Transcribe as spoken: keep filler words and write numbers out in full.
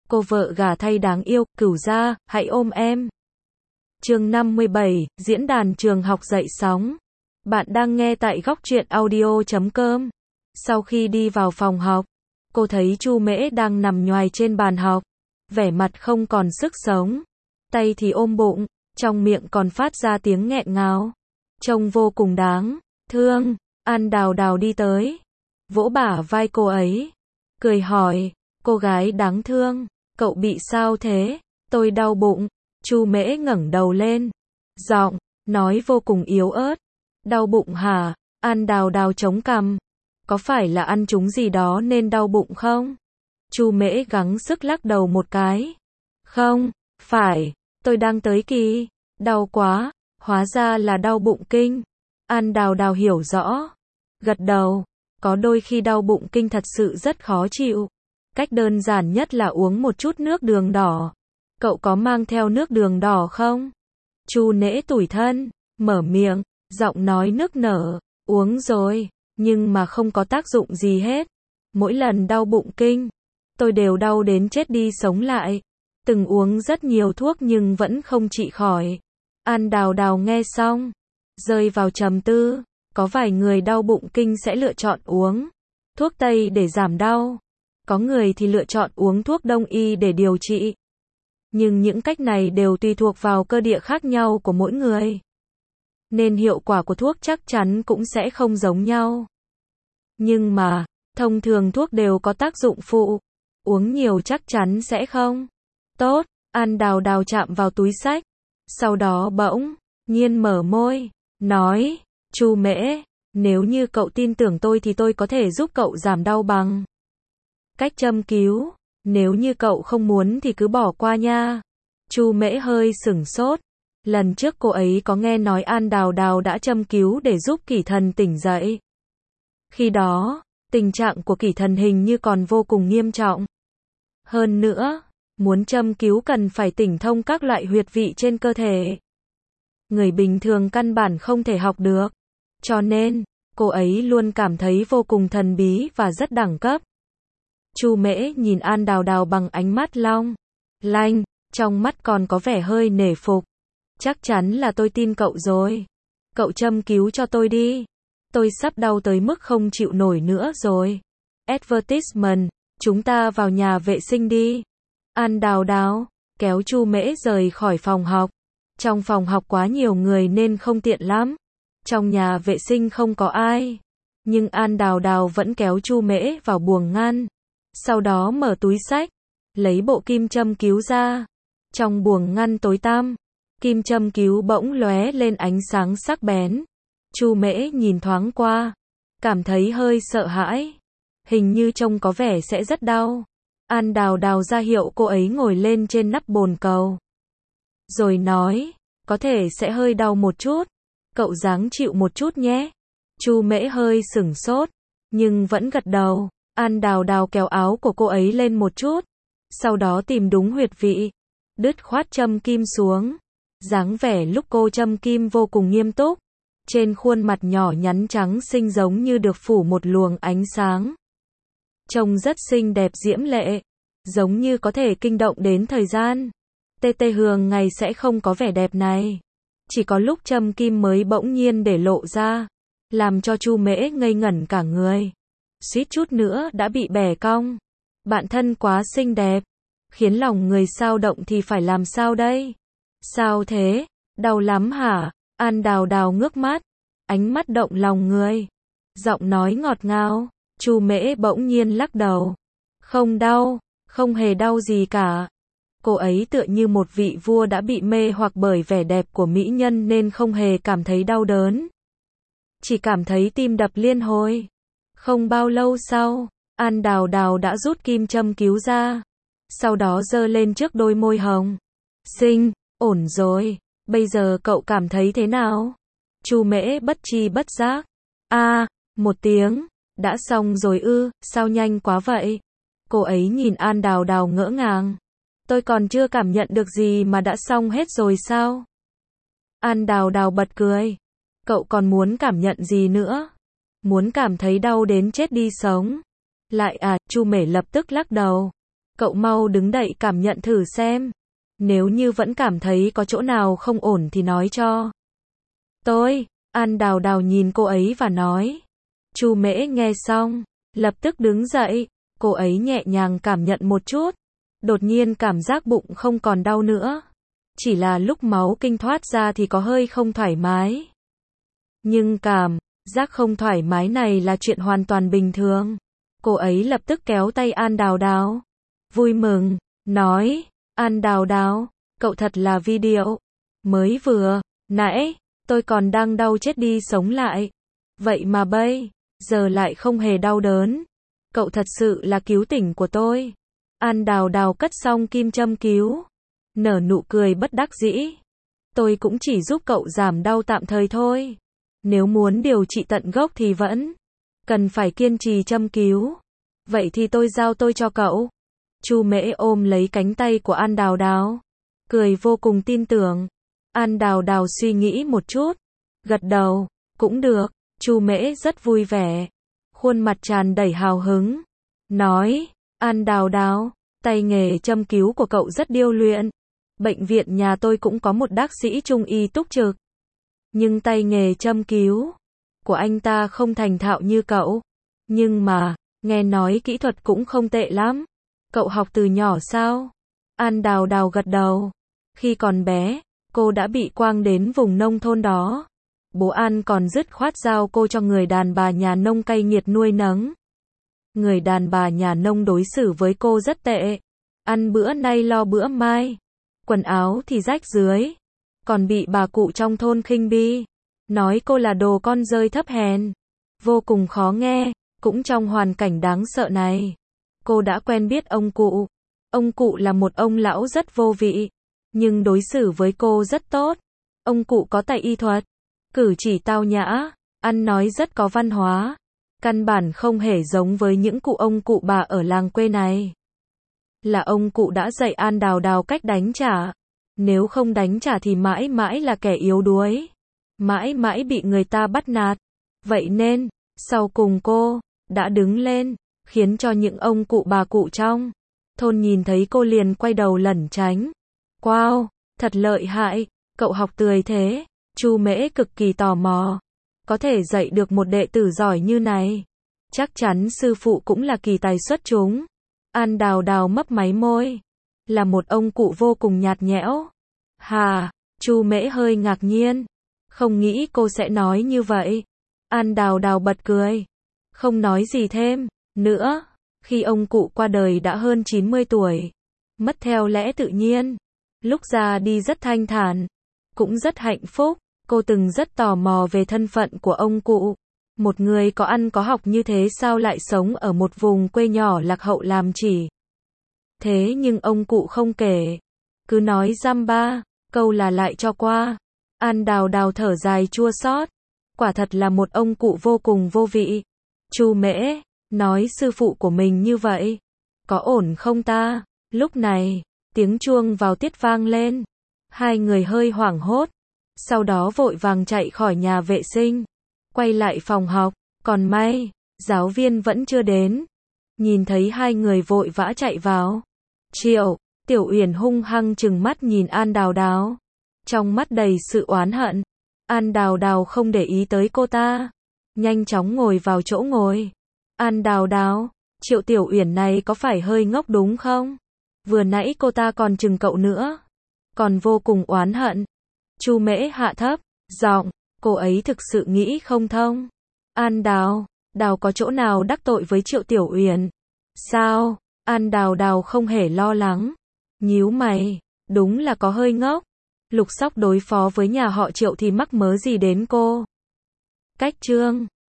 Cô vợ gả thay đáng yêu, Cửu gia, hãy ôm em. Chương năm mươi bảy, diễn đàn trường học dậy sóng. Bạn đang nghe tại góc truyện audio chấm com. Sau khi đi vào phòng học, cô thấy Chu Mễ đang nằm nhoài trên bàn học, vẻ mặt không còn sức sống, tay thì ôm bụng, trong miệng còn phát ra tiếng nghẹn ngào, trông vô cùng đáng thương. An Đào Đào đi tới, vỗ bả vai cô ấy, cười hỏi, cô gái đáng thương, cậu bị sao thế? Tôi đau bụng. Chu Mễ ngẩng đầu lên, giọng nói vô cùng yếu ớt. Đau bụng hả? An Đào Đào chống cằm, có phải là ăn trúng gì đó nên đau bụng không? Chu Mễ gắng sức lắc đầu một cái. Không, phải, tôi đang tới kỳ, đau quá, hóa ra là đau bụng kinh. An Đào Đào hiểu rõ, gật đầu, có đôi khi đau bụng kinh thật sự rất khó chịu. Cách đơn giản nhất là uống một chút nước đường đỏ. Cậu có mang theo nước đường đỏ không? Chu Mễ tủi thân, mở miệng, giọng nói nức nở, uống rồi, nhưng mà không có tác dụng gì hết. Mỗi lần đau bụng kinh, tôi đều đau đến chết đi sống lại. Từng uống rất nhiều thuốc nhưng vẫn không trị khỏi. An Đào Đào nghe xong, rơi vào trầm tư. Có vài người đau bụng kinh sẽ lựa chọn uống thuốc Tây để giảm đau. Có người thì lựa chọn uống thuốc Đông y để điều trị. Nhưng những cách này đều tùy thuộc vào cơ địa khác nhau của mỗi người, nên hiệu quả của thuốc chắc chắn cũng sẽ không giống nhau. Nhưng mà, thông thường thuốc đều có tác dụng phụ. Uống nhiều chắc chắn sẽ không tốt. An Đào Đào chạm vào túi xách, sau đó bỗng nhiên mở môi, nói, Chu Mễ, nếu như cậu tin tưởng tôi thì tôi có thể giúp cậu giảm đau bằng cách châm cứu. Nếu như cậu không muốn thì cứ bỏ qua nha. Chu Mễ hơi sửng sốt. Lần trước cô ấy có nghe nói An Đào Đào đã châm cứu để giúp Kỷ Thần tỉnh dậy. Khi đó, tình trạng của Kỷ Thần hình như còn vô cùng nghiêm trọng. Hơn nữa, muốn châm cứu cần phải tỉnh thông các loại huyệt vị trên cơ thể. Người bình thường căn bản không thể học được. Cho nên, cô ấy luôn cảm thấy vô cùng thần bí và rất đẳng cấp. Chu Mễ nhìn An Đào Đào bằng ánh mắt long lanh, trong mắt còn có vẻ hơi nể phục. Chắc chắn là tôi tin cậu rồi. Cậu châm cứu cho tôi đi. Tôi sắp đau tới mức không chịu nổi nữa rồi. Advertisement, chúng ta vào nhà vệ sinh đi. An Đào Đào kéo Chu Mễ rời khỏi phòng học. Trong phòng học quá nhiều người nên không tiện lắm. Trong nhà vệ sinh không có ai. Nhưng An Đào Đào vẫn kéo Chu Mễ vào buồng ngăn. Sau đó mở túi xách, lấy bộ kim châm cứu ra. Trong buồng ngăn tối tăm, kim châm cứu bỗng lóe lên ánh sáng sắc bén. Chu Mễ nhìn thoáng qua, cảm thấy hơi sợ hãi. Hình như trông có vẻ sẽ rất đau. An Đào Đào ra hiệu cô ấy ngồi lên trên nắp bồn cầu, rồi nói, có thể sẽ hơi đau một chút. Cậu ráng chịu một chút nhé. Chu Mễ hơi sửng sốt, nhưng vẫn gật đầu. An Đào Đào kéo áo của cô ấy lên một chút, sau đó tìm đúng huyệt vị, đứt khoát châm kim xuống. Dáng vẻ lúc cô châm kim vô cùng nghiêm túc. Trên khuôn mặt nhỏ nhắn trắng xinh giống như được phủ một luồng ánh sáng. Trông rất xinh đẹp diễm lệ, giống như có thể kinh động đến thời gian. Tê Tê Hường ngày sẽ không có vẻ đẹp này. Chỉ có lúc châm kim mới bỗng nhiên để lộ ra, làm cho Chu Mễ ngây ngẩn cả người. Suýt chút nữa đã bị bẻ cong. Bạn thân quá xinh đẹp, khiến lòng người sao động thì phải làm sao đây? Sao thế? Đau lắm hả? An Đào Đào ngước mắt, ánh mắt động lòng người. Giọng nói ngọt ngào. Chu Mễ bỗng nhiên lắc đầu. Không đau, không hề đau gì cả. Cô ấy tựa như một vị vua đã bị mê hoặc bởi vẻ đẹp của mỹ nhân nên không hề cảm thấy đau đớn. Chỉ cảm thấy tim đập liên hồi. Không bao lâu sau, An Đào Đào đã rút kim châm cứu ra. Sau đó giơ lên trước đôi môi hồng. Xinh, ổn rồi. Bây giờ cậu cảm thấy thế nào? Chu Mễ bất tri bất giác. A, à, một tiếng. Đã xong rồi ư, sao nhanh quá vậy? Cô ấy nhìn An Đào Đào ngỡ ngàng. Tôi còn chưa cảm nhận được gì mà đã xong hết rồi sao? An Đào Đào bật cười. Cậu còn muốn cảm nhận gì nữa? Muốn cảm thấy đau đến chết đi sống. Lại à, Chu Mễ lập tức lắc đầu. Cậu mau đứng dậy cảm nhận thử xem. Nếu như vẫn cảm thấy có chỗ nào không ổn thì nói cho tôi. An Đào Đào nhìn cô ấy và nói. Chu Mễ nghe xong, lập tức đứng dậy. Cô ấy nhẹ nhàng cảm nhận một chút. Đột nhiên cảm giác bụng không còn đau nữa. Chỉ là lúc máu kinh thoát ra thì có hơi không thoải mái. Nhưng cảm giác không thoải mái này là chuyện hoàn toàn bình thường. Cô ấy lập tức kéo tay An Đào Đào. Vui mừng, nói. An Đào Đào, cậu thật là video. Mới vừa, nãy, tôi còn đang đau chết đi sống lại. Vậy mà bây giờ lại không hề đau đớn. Cậu thật sự là cứu tỉnh của tôi. An Đào Đào cất xong kim châm cứu. Nở nụ cười bất đắc dĩ. Tôi cũng chỉ giúp cậu giảm đau tạm thời thôi. Nếu muốn điều trị tận gốc thì vẫn cần phải kiên trì châm cứu. Vậy thì tôi giao tôi cho cậu. Chu Mễ ôm lấy cánh tay của An Đào Đào. Cười vô cùng tin tưởng. An Đào Đào suy nghĩ một chút. Gật đầu. Cũng được. Chu Mễ rất vui vẻ. Khuôn mặt tràn đầy hào hứng. Nói. An Đào Đào, tay nghề châm cứu của cậu rất điêu luyện. Bệnh viện nhà tôi cũng có một bác sĩ trung y túc trực. Nhưng tay nghề châm cứu của anh ta không thành thạo như cậu. Nhưng mà, nghe nói kỹ thuật cũng không tệ lắm. Cậu học từ nhỏ sao? An Đào Đào gật đầu. Khi còn bé, cô đã bị quang đến vùng nông thôn đó. Bố An còn dứt khoát giao cô cho người đàn bà nhà nông cay nghiệt nuôi nấng. Người đàn bà nhà nông đối xử với cô rất tệ. Ăn bữa nay lo bữa mai. Quần áo thì rách rưới. Còn bị bà cụ trong thôn khinh bi. Nói cô là đồ con rơi thấp hèn. Vô cùng khó nghe. Cũng trong hoàn cảnh đáng sợ này, cô đã quen biết ông cụ. Ông cụ là một ông lão rất vô vị. Nhưng đối xử với cô rất tốt. Ông cụ có tài y thuật. Cử chỉ tao nhã. Ăn nói rất có văn hóa. Căn bản không hề giống với những cụ ông cụ bà ở làng quê này. Là ông cụ đã dạy An Đào Đào cách đánh trả. Nếu không đánh trả thì mãi mãi là kẻ yếu đuối. Mãi mãi bị người ta bắt nạt. Vậy nên, sau cùng cô đã đứng lên, khiến cho những ông cụ bà cụ trong thôn nhìn thấy cô liền quay đầu lẩn tránh. Wow, thật lợi hại, cậu học tươi thế. Chu Mễ cực kỳ tò mò. Có thể dạy được một đệ tử giỏi như này. Chắc chắn sư phụ cũng là kỳ tài xuất chúng. An Đào Đào mấp máy môi. Là một ông cụ vô cùng nhạt nhẽo. Hà, Chu Mễ hơi ngạc nhiên. Không nghĩ cô sẽ nói như vậy. An Đào Đào bật cười. Không nói gì thêm nữa. Khi ông cụ qua đời đã hơn chín mươi tuổi. Mất theo lẽ tự nhiên. Lúc ra đi rất thanh thản. Cũng rất hạnh phúc. Cô từng rất tò mò về thân phận của ông cụ. Một người có ăn có học như thế sao lại sống ở một vùng quê nhỏ lạc hậu làm chỉ. Thế nhưng ông cụ không kể. Cứ nói dăm ba câu là lại cho qua. An Đào Đào thở dài chua xót. Quả thật là một ông cụ vô cùng vô vị. Chu Mễ nói sư phụ của mình như vậy. Có ổn không ta? Lúc này, tiếng chuông vào tiết vang lên. Hai người hơi hoảng hốt. Sau đó vội vàng chạy khỏi nhà vệ sinh. Quay lại phòng học. Còn may, giáo viên vẫn chưa đến. Nhìn thấy hai người vội vã chạy vào. Triệu, Tiểu Uyển hung hăng trừng mắt nhìn An Đào Đào. Trong mắt đầy sự oán hận. An Đào Đào không để ý tới cô ta. Nhanh chóng ngồi vào chỗ ngồi. An Đào Đào, Triệu Tiểu Uyển này có phải hơi ngốc đúng không? Vừa nãy cô ta còn chừng cậu nữa. Còn vô cùng oán hận. Chu Mễ hạ thấp giọng, cô ấy thực sự nghĩ không thông. An Đào, Đào có chỗ nào đắc tội với Triệu Tiểu Uyển? Sao? An Đào Đào không hề lo lắng. Nhíu mày, đúng là có hơi ngốc. Lục Sóc đối phó với nhà họ Triệu thì mắc mớ gì đến cô? Cách chương